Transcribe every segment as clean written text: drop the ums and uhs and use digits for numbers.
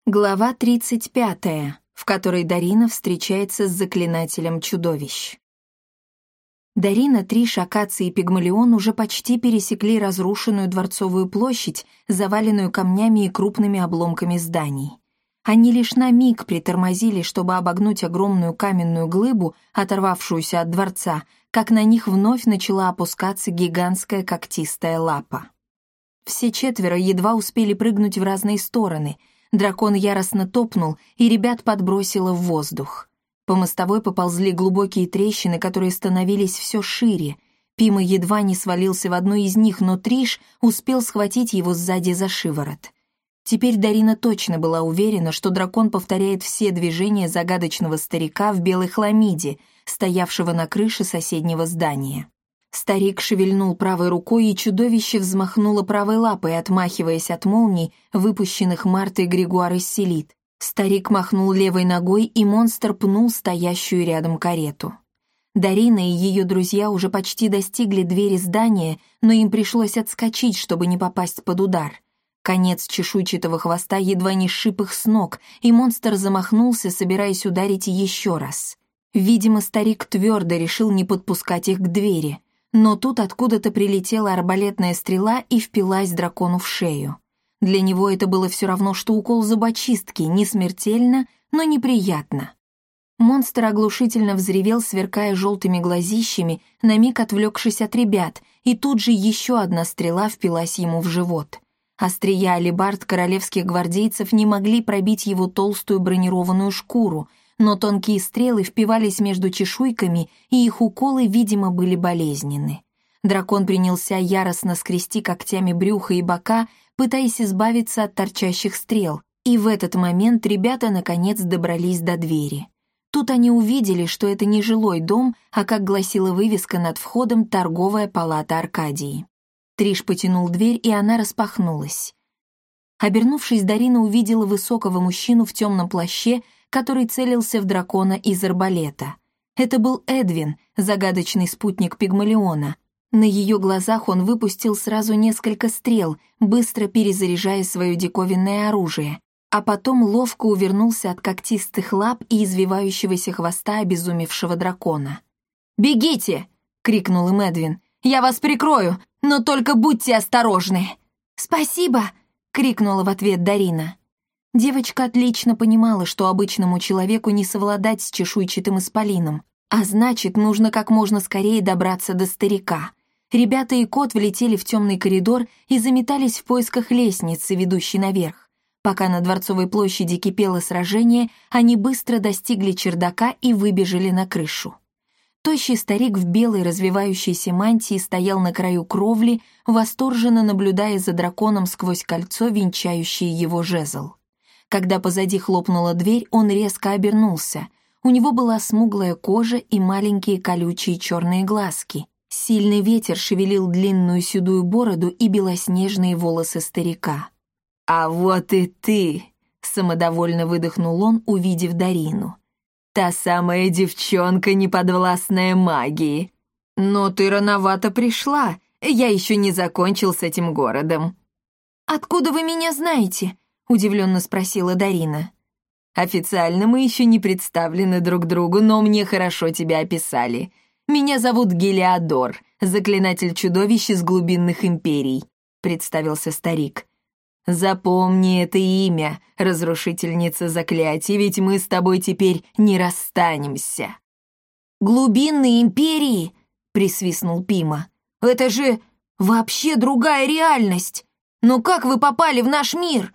Глава 35, в которой Дарина встречается с заклинателем чудовищ. Дарина, Триш, Акация и Пигмалион уже почти пересекли разрушенную Дворцовую площадь, заваленную камнями и крупными обломками зданий. Они лишь на миг притормозили, чтобы обогнуть огромную каменную глыбу, оторвавшуюся от дворца, как на них вновь начала опускаться гигантская когтистая лапа. Все четверо едва успели прыгнуть в разные стороны. Дракон яростно топнул, и ребят подбросило в воздух. По мостовой поползли глубокие трещины, которые становились все шире. Пима едва не свалился в одну из них, но Триш успел схватить его сзади за шиворот. Теперь Дарина точно была уверена, что дракон повторяет все движения загадочного старика в белой хламиде, стоявшего на крыше соседнего здания. Старик шевельнул правой рукой, и чудовище взмахнуло правой лапой, отмахиваясь от молний, выпущенных Мартой Григуар из Селит. Старик махнул левой ногой, и монстр пнул стоящую рядом карету. Дарина и ее друзья уже почти достигли двери здания, но им пришлось отскочить, чтобы не попасть под удар. Конец чешуйчатого хвоста едва не сшиб их с ног, и монстр замахнулся, собираясь ударить еще раз. Видимо, старик твердо решил не подпускать их к двери. Но тут откуда-то прилетела арбалетная стрела и впилась дракону в шею. Для него это было все равно, что укол зубочистки, не смертельно, но неприятно. Монстр оглушительно взревел, сверкая желтыми глазищами, на миг отвлекшись от ребят, и тут же еще одна стрела впилась ему в живот. Острия алебард королевских гвардейцев не могли пробить его толстую бронированную шкуру, но тонкие стрелы впивались между чешуйками, и их уколы, видимо, были болезненны. Дракон принялся яростно скрести когтями брюха и бока, пытаясь избавиться от торчащих стрел, и в этот момент ребята наконец добрались до двери. Тут они увидели, что это не жилой дом, а, как гласила вывеска над входом, торговая палата Аркадии. Триш потянул дверь, и она распахнулась. Обернувшись, Дарина увидела высокого мужчину в темном плаще, который целился в дракона из арбалета. Это был Эдвин, загадочный спутник Пигмалиона. На ее глазах он выпустил сразу несколько стрел, быстро перезаряжая свое диковинное оружие, а потом ловко увернулся от когтистых лап и извивающегося хвоста обезумевшего дракона. «Бегите!» — крикнул им Эдвин. «Я вас прикрою, но только будьте осторожны!» «Спасибо!» — крикнула в ответ Дарина. Девочка отлично понимала, что обычному человеку не совладать с чешуйчатым исполином, а значит, нужно как можно скорее добраться до старика. Ребята и кот влетели в темный коридор и заметались в поисках лестницы, ведущей наверх. Пока на Дворцовой площади кипело сражение, они быстро достигли чердака и выбежали на крышу. Тощий старик в белой развивающейся мантии стоял на краю кровли, восторженно наблюдая за драконом сквозь кольцо, венчающее его жезл. Когда позади хлопнула дверь, он резко обернулся. У него была смуглая кожа и маленькие колючие черные глазки. Сильный ветер шевелил длинную седую бороду и белоснежные волосы старика. «А вот и ты!» — самодовольно выдохнул он, увидев Дарину. «Та самая девчонка, неподвластная магии. Но ты рановато пришла, я еще не закончил с этим городом». «Откуда вы меня знаете?» — удивленно спросила Дарина. «Официально мы еще не представлены друг другу, но мне хорошо тебя описали. Меня зовут Гелиодор, заклинатель чудовищ из глубинных империй», — представился старик. «Запомни это имя, разрушительница заклятий, ведь мы с тобой теперь не расстанемся». «Глубинные империи?» — присвистнул Пима. «Это же вообще другая реальность! Но как вы попали в наш мир?»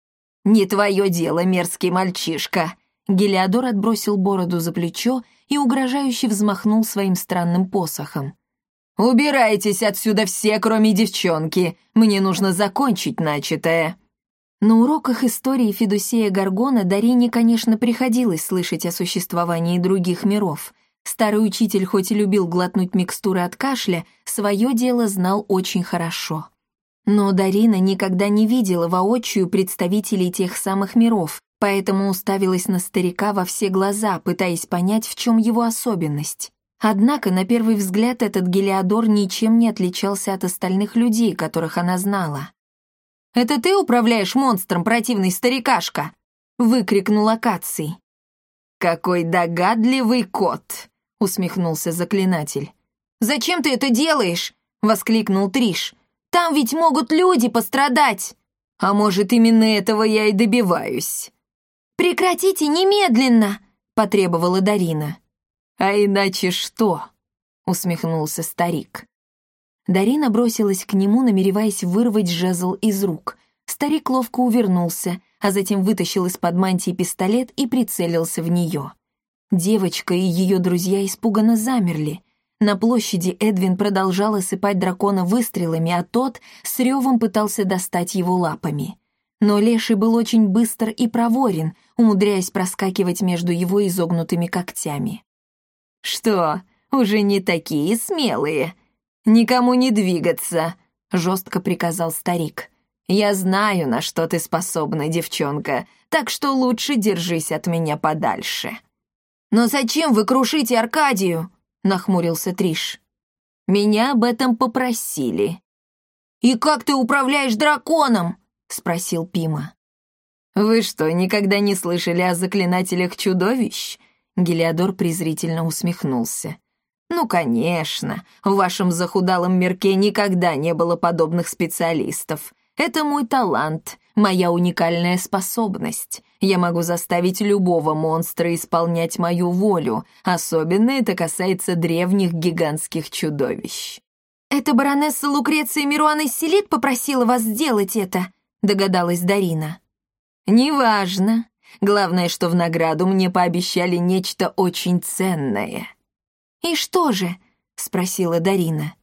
«Не твое дело, мерзкий мальчишка!» Гелиодор отбросил бороду за плечо и угрожающе взмахнул своим странным посохом. «Убирайтесь отсюда все, кроме девчонки! Мне нужно закончить начатое!» На уроках истории Федусея Гаргона Дарине, конечно, приходилось слышать о существовании других миров. Старый учитель хоть и любил глотнуть микстуры от кашля, свое дело знал очень хорошо. Но Дарина никогда не видела воочию представителей тех самых миров, поэтому уставилась на старика во все глаза, пытаясь понять, в чем его особенность. Однако, на первый взгляд, этот Гелиодор ничем не отличался от остальных людей, которых она знала. «Это ты управляешь монстром, противный старикашка?» — выкрикнул Акаций. «Какой догадливый кот!» — усмехнулся заклинатель. «Зачем ты это делаешь?» — воскликнул Триш. «Там ведь могут люди пострадать!» «А может, именно этого я и добиваюсь?» «Прекратите немедленно!» — потребовала Дарина. «А иначе что?» — усмехнулся старик. Дарина бросилась к нему, намереваясь вырвать жезл из рук. Старик ловко увернулся, а затем вытащил из-под мантии пистолет и прицелился в нее. Девочка и ее друзья испуганно замерли. На площади Эдвин продолжал осыпать дракона выстрелами, а тот с ревом пытался достать его лапами. Но леший был очень быстр и проворен, умудряясь проскакивать между его изогнутыми когтями. «Что, уже не такие смелые? Никому не двигаться!» — жестко приказал старик. «Я знаю, на что ты способна, девчонка, так что лучше держись от меня подальше». «Но зачем вы крушите Аркадию?» — нахмурился Триш. «Меня об этом попросили». «И как ты управляешь драконом?» — спросил Пима. «Вы что, никогда не слышали о заклинателях чудовищ?» Гелиодор презрительно усмехнулся. «Ну, конечно, в вашем захудалом мирке никогда не было подобных специалистов. Это мой талант, моя уникальная способность. Я могу заставить любого монстра исполнять мою волю, особенно это касается древних гигантских чудовищ». «Это баронесса Лукреция Мируан из Селит попросила вас сделать это», — догадалась Дарина. «Неважно. Главное, что в награду мне пообещали нечто очень ценное». «И что же?» — спросила Дарина.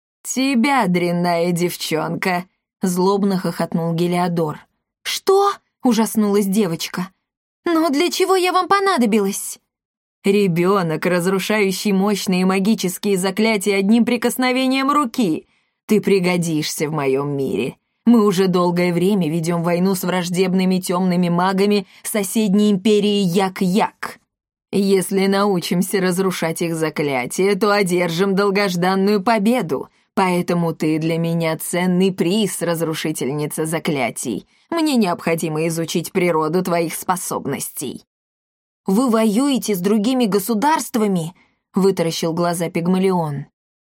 «Тебя, дрянная девчонка», — злобно хохотнул Гелиодор. «Что?» — ужаснулась девочка. «Но для чего я вам понадобилась?» «Ребенок, разрушающий мощные магические заклятия одним прикосновением руки. Ты пригодишься в моем мире. Мы уже долгое время ведем войну с враждебными темными магами соседней империи Як-Як. Если научимся разрушать их заклятия, то одержим долгожданную победу. Поэтому ты для меня ценный приз, разрушительница заклятий. Мне необходимо изучить природу твоих способностей». «Вы воюете с другими государствами?» — вытаращил глаза Пигмалион.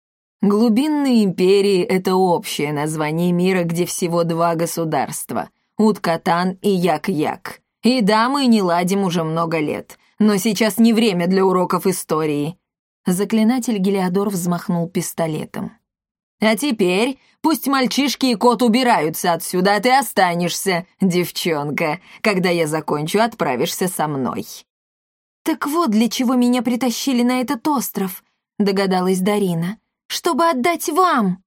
«Глубинные империи — это общее название мира, где всего два государства — Уткатан и Як-Як. И да, мы не ладим уже много лет, но сейчас не время для уроков истории». Заклинатель Гелиодор взмахнул пистолетом. «А теперь пусть мальчишки и кот убираются отсюда, а ты останешься, девчонка. Когда я закончу, отправишься со мной». «Так вот для чего меня притащили на этот остров», — догадалась Дарина. «Чтобы отдать вам».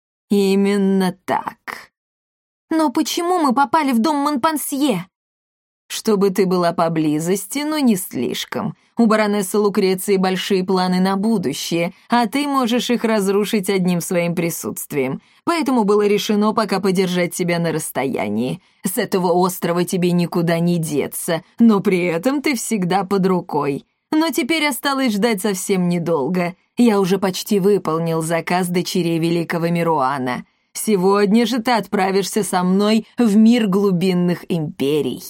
«Именно так». «Но почему мы попали в дом Монпансье?» «Чтобы ты была поблизости, но не слишком. У баронессы Лукреции большие планы на будущее, а ты можешь их разрушить одним своим присутствием. Поэтому было решено пока подержать тебя на расстоянии. С этого острова тебе никуда не деться, но при этом ты всегда под рукой. Но теперь осталось ждать совсем недолго. Я уже почти выполнил заказ дочерей великого Мируана. Сегодня же ты отправишься со мной в мир глубинных империй».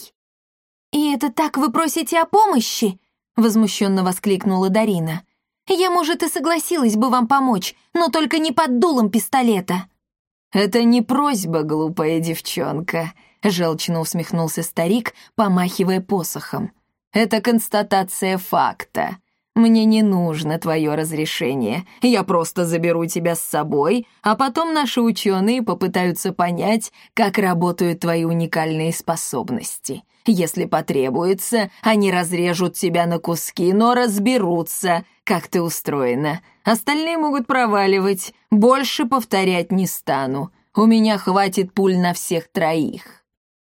«И это так вы просите о помощи?» — возмущенно воскликнула Дарина. «Я, может, и согласилась бы вам помочь, но только не под дулом пистолета». «Это не просьба, глупая девчонка», — желчно усмехнулся старик, помахивая посохом. «Это констатация факта. Мне не нужно твое разрешение. Я просто заберу тебя с собой, а потом наши ученые попытаются понять, как работают твои уникальные способности. Если потребуется, они разрежут тебя на куски, но разберутся, как ты устроена. Остальные могут проваливать, больше повторять не стану. У меня хватит пуль на всех троих».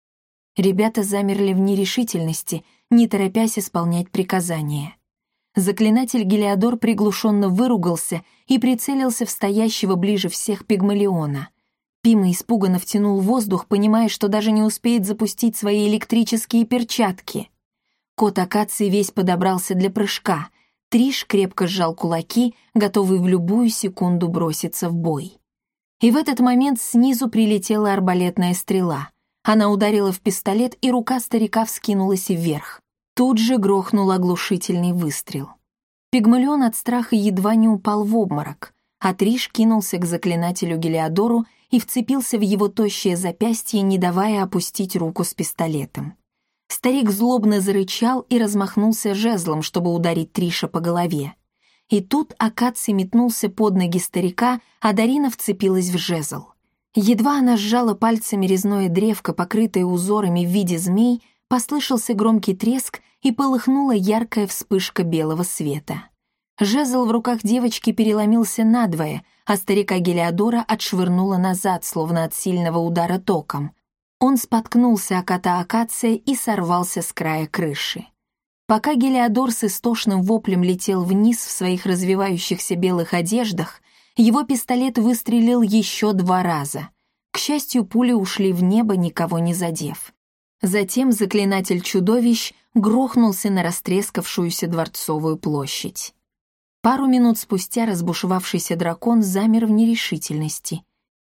Ребята замерли в нерешительности, не торопясь исполнять приказания. Заклинатель Гелиодор приглушенно выругался и прицелился в стоящего ближе всех Пигмалиона. Пима испуганно втянул воздух, понимая, что даже не успеет запустить свои электрические перчатки. Кот Акаций весь подобрался для прыжка. Триш крепко сжал кулаки, готовый в любую секунду броситься в бой. И в этот момент снизу прилетела арбалетная стрела. Она ударила в пистолет, и рука старика вскинулась вверх. Тут же грохнул оглушительный выстрел. Пигмалион от страха едва не упал в обморок, а Триш кинулся к заклинателю Гелиодору и вцепился в его тощее запястье, не давая опустить руку с пистолетом. Старик злобно зарычал и размахнулся жезлом, чтобы ударить Триша по голове. И тут Акаций метнулся под ноги старика, а Дарина вцепилась в жезл. Едва она сжала пальцами резное древко, покрытое узорами в виде змей, послышался громкий треск и полыхнула яркая вспышка белого света. Жезл в руках девочки переломился надвое, а старика Гелиодора отшвырнуло назад, словно от сильного удара током. Он споткнулся о кота Акация и сорвался с края крыши. Пока Гелиодор с истошным воплем летел вниз в своих развивающихся белых одеждах, его пистолет выстрелил еще 2 раза. К счастью, пули ушли в небо, никого не задев. Затем заклинатель чудовищ грохнулся на растрескавшуюся Дворцовую площадь. Пару минут спустя разбушевавшийся дракон замер в нерешительности.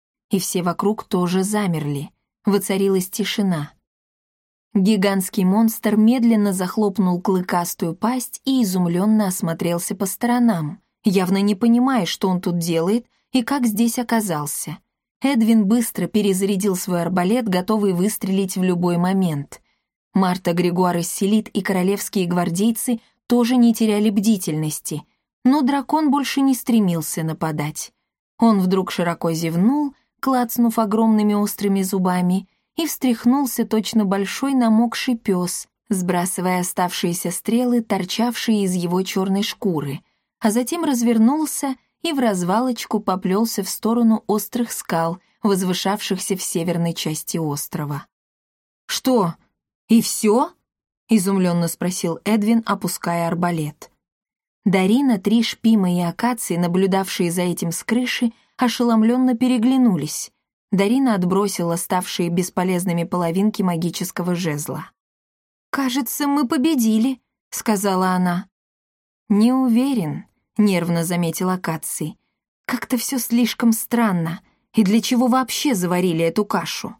И все вокруг тоже замерли. Воцарилась тишина. Гигантский монстр медленно захлопнул клыкастую пасть и изумленно осмотрелся по сторонам, явно не понимая, что он тут делает и как здесь оказался. Эдвин быстро перезарядил свой арбалет, готовый выстрелить в любой момент. Марта, Григуар Исселит и королевские гвардейцы тоже не теряли бдительности, но дракон больше не стремился нападать. Он вдруг широко зевнул, клацнув огромными острыми зубами, и встряхнулся точно большой намокший пес, сбрасывая оставшиеся стрелы, торчавшие из его черной шкуры, а затем развернулся и в развалочку поплелся в сторону острых скал, возвышавшихся в северной части острова. «Что, и все?» — изумленно спросил Эдвин, опуская арбалет. Дарина, Триш, Пима и Акаций, наблюдавшие за этим с крыши, ошеломленно переглянулись. Дарина отбросила ставшие бесполезными половинки магического жезла. «Кажется, мы победили», — сказала она. «Не уверен», — нервно заметил Акаций. «Как-то все слишком странно. И для чего вообще заварили эту кашу?»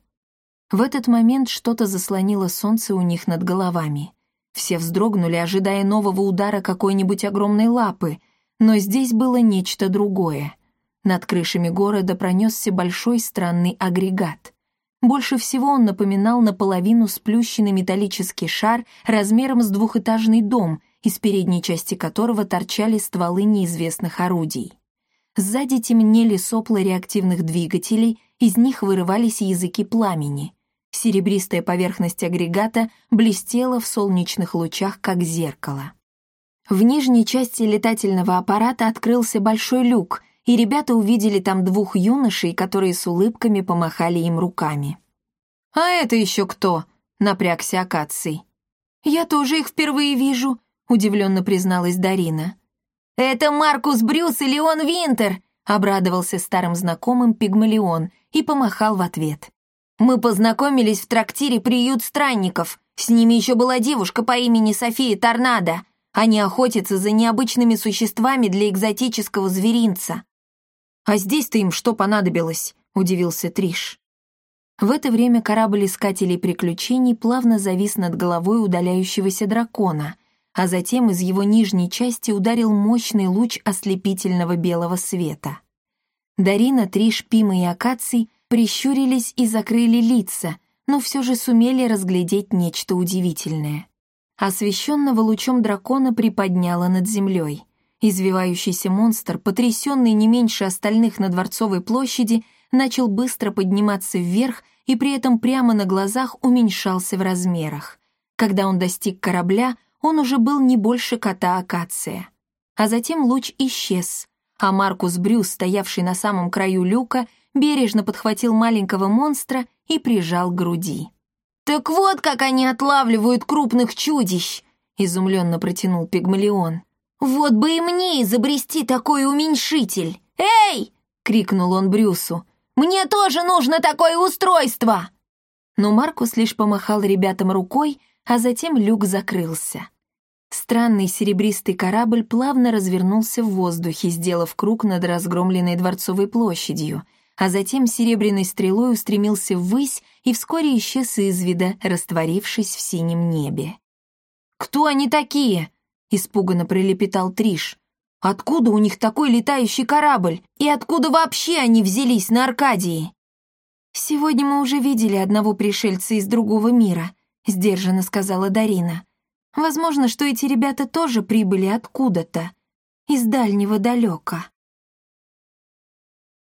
В этот момент что-то заслонило солнце у них над головами. Все вздрогнули, ожидая нового удара какой-нибудь огромной лапы, но здесь было нечто другое. Над крышами города пронесся большой странный агрегат. Больше всего он напоминал наполовину сплющенный металлический шар размером с 2-этажный дом, из передней части которого торчали стволы неизвестных орудий. Сзади темнели сопла реактивных двигателей, из них вырывались языки пламени. Серебристая поверхность агрегата блестела в солнечных лучах, как зеркало. В нижней части летательного аппарата открылся большой люк, и ребята увидели там 2 юношей, которые с улыбками помахали им руками. «А это еще кто?» — напрягся Акаций. «Я тоже их впервые вижу», — удивленно призналась Дарина. «Это Маркус Брюс и Леон Винтер!» — обрадовался старым знакомым Пигмалион и помахал в ответ. «Мы познакомились в трактире «Приют странников». С ними еще была девушка по имени София Торнадо. Они охотятся за необычными существами для экзотического зверинца». «А здесь-то им что понадобилось?» — удивился Триш. В это время корабль искателей приключений плавно завис над головой удаляющегося дракона, а затем из его нижней части ударил мощный луч ослепительного белого света. Дарина, Триш, Пима и Акаций прищурились и закрыли лица, но все же сумели разглядеть нечто удивительное. Освещенного лучом дракона приподняло над землей. Извивающийся монстр, потрясенный не меньше остальных на Дворцовой площади, начал быстро подниматься вверх и при этом прямо на глазах уменьшался в размерах. Когда он достиг корабля, он уже был не больше кота Акация. А затем луч исчез, а Маркус Брюс, стоявший на самом краю люка, бережно подхватил маленького монстра и прижал к груди. «Так вот как они отлавливают крупных чудищ!» — изумленно протянул Пигмалион. «Вот бы и мне изобрести такой уменьшитель! Эй!» — крикнул он Брюсу. «Мне тоже нужно такое устройство!» Но Маркус лишь помахал ребятам рукой, а затем люк закрылся. Странный серебристый корабль плавно развернулся в воздухе, сделав круг над разгромленной Дворцовой площадью, а затем серебряной стрелой устремился ввысь и вскоре исчез из вида, растворившись в синем небе. «Кто они такие?» — испуганно пролепетал Триш. «Откуда у них такой летающий корабль? И откуда вообще они взялись на Аркадии?» «Сегодня мы уже видели одного пришельца из другого мира», — сдержанно сказала Дарина. «Возможно, что эти ребята тоже прибыли откуда-то, из дальнего далека».